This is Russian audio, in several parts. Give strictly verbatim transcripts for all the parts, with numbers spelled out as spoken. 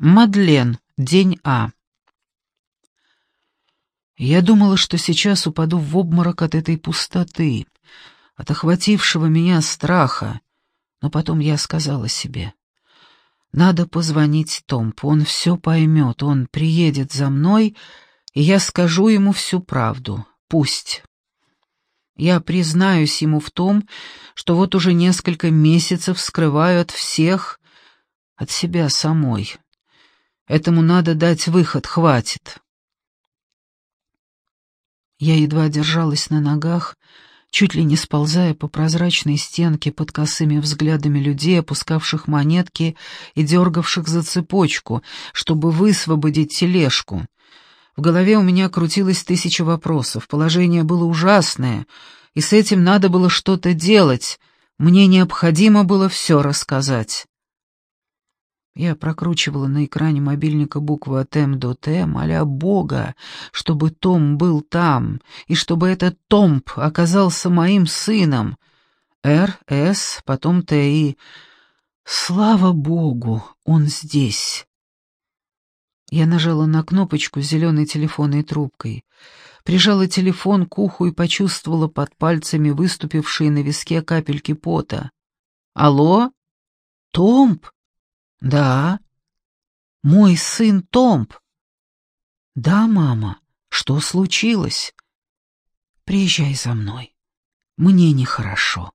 Мадлен. День А. Я думала, что сейчас упаду в обморок от этой пустоты, от охватившего меня страха, но потом я сказала себе: надо позвонить Томпу, он все поймет, он приедет за мной, и я скажу ему всю правду. Пусть. Я признаюсь ему в том, что вот уже несколько месяцев скрываю от всех, от себя самой. Этому надо дать выход, хватит. Я едва держалась на ногах, чуть ли не сползая по прозрачной стенке под косыми взглядами людей, опускавших монетки и дергавших за цепочку, чтобы высвободить тележку. В голове у меня крутилось тысяча вопросов, положение было ужасное, и с этим надо было что-то делать, мне необходимо было все рассказать. Я прокручивала на экране мобильника буквы от М до Т, моля Бога, чтобы Том был там, и чтобы этот Томп оказался моим сыном. Р, С, потом Т, и... Слава Богу, он здесь. Я нажала на кнопочку с зеленой телефонной трубкой, прижала телефон к уху и почувствовала под пальцами выступившие на виске капельки пота. «Алло? Томп? Да. Мой сын Томп. Да, мама. Что случилось? Приезжай за мной. Мне нехорошо».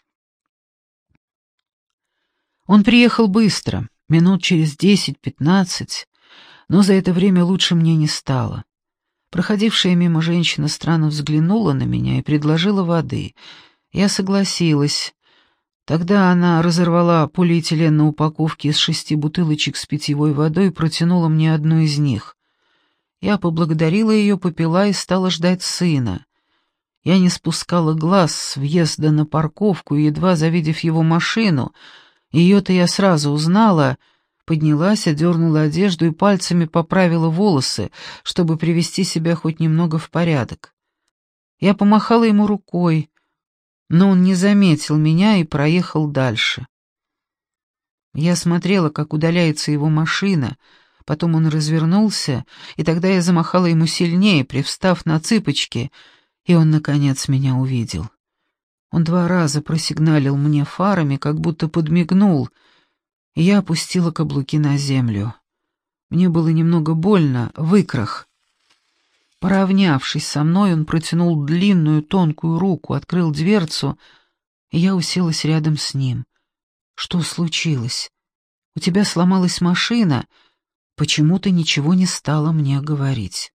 Он приехал быстро, минут через десять-пятнадцать, но за это время лучше мне не стало. Проходившая мимо женщина странно взглянула на меня и предложила воды. Я согласилась. Тогда она разорвала полиэтилен на упаковке из шести бутылочек с питьевой водой и протянула мне одну из них. Я поблагодарила ее, попила и стала ждать сына. Я не спускала глаз с въезда на парковку, и, едва завидев его машину, ее-то я сразу узнала, поднялась, одернула одежду и пальцами поправила волосы, чтобы привести себя хоть немного в порядок. Я помахала ему рукой, но он не заметил меня и проехал дальше. Я смотрела, как удаляется его машина, потом он развернулся, и тогда я замахала ему сильнее, привстав на цыпочки, и он, наконец, меня увидел. Он два раза просигналил мне фарами, как будто подмигнул, и я опустила каблуки на землю. Мне было немного больно, в икрах. Поравнявшись со мной, он протянул длинную тонкую руку, открыл дверцу, и я уселась рядом с ним. «Что случилось? У тебя сломалась машина? Почему ты ничего не стала мне говорить?»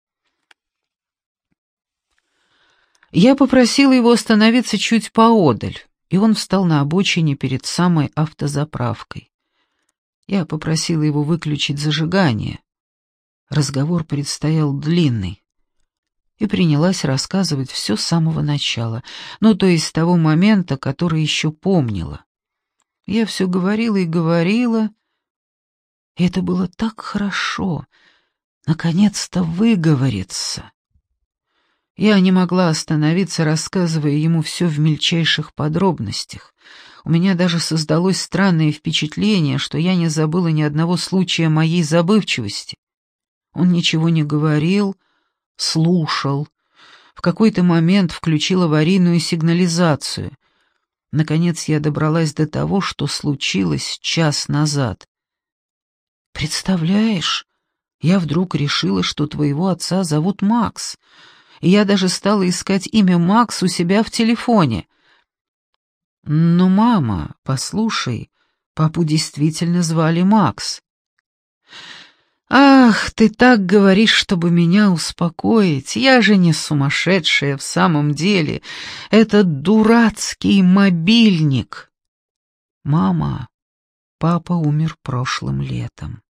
Я попросила его остановиться чуть поодаль, и он встал на обочине перед самой автозаправкой. Я попросила его выключить зажигание. Разговор предстоял длинный. И принялась рассказывать все с самого начала, ну, то есть с того момента, который еще помнила. Я все говорила и говорила, и это было так хорошо, наконец-то выговориться. Я не могла остановиться, рассказывая ему все в мельчайших подробностях. У меня даже создалось странное впечатление, что я не забыла ни одного случая моей забывчивости. Он ничего не говорил, слушал. В какой-то момент включил аварийную сигнализацию. Наконец я добралась до того, что случилось час назад. «Представляешь, я вдруг решила, что твоего отца зовут Макс, и я даже стала искать имя Макс у себя в телефоне. Но, мама, послушай, папу действительно звали Макс». «Ах, ты так говоришь, чтобы меня успокоить. Я же не сумасшедшая в самом деле. Этот дурацкий мобильник». «Мама, папа умер прошлым летом».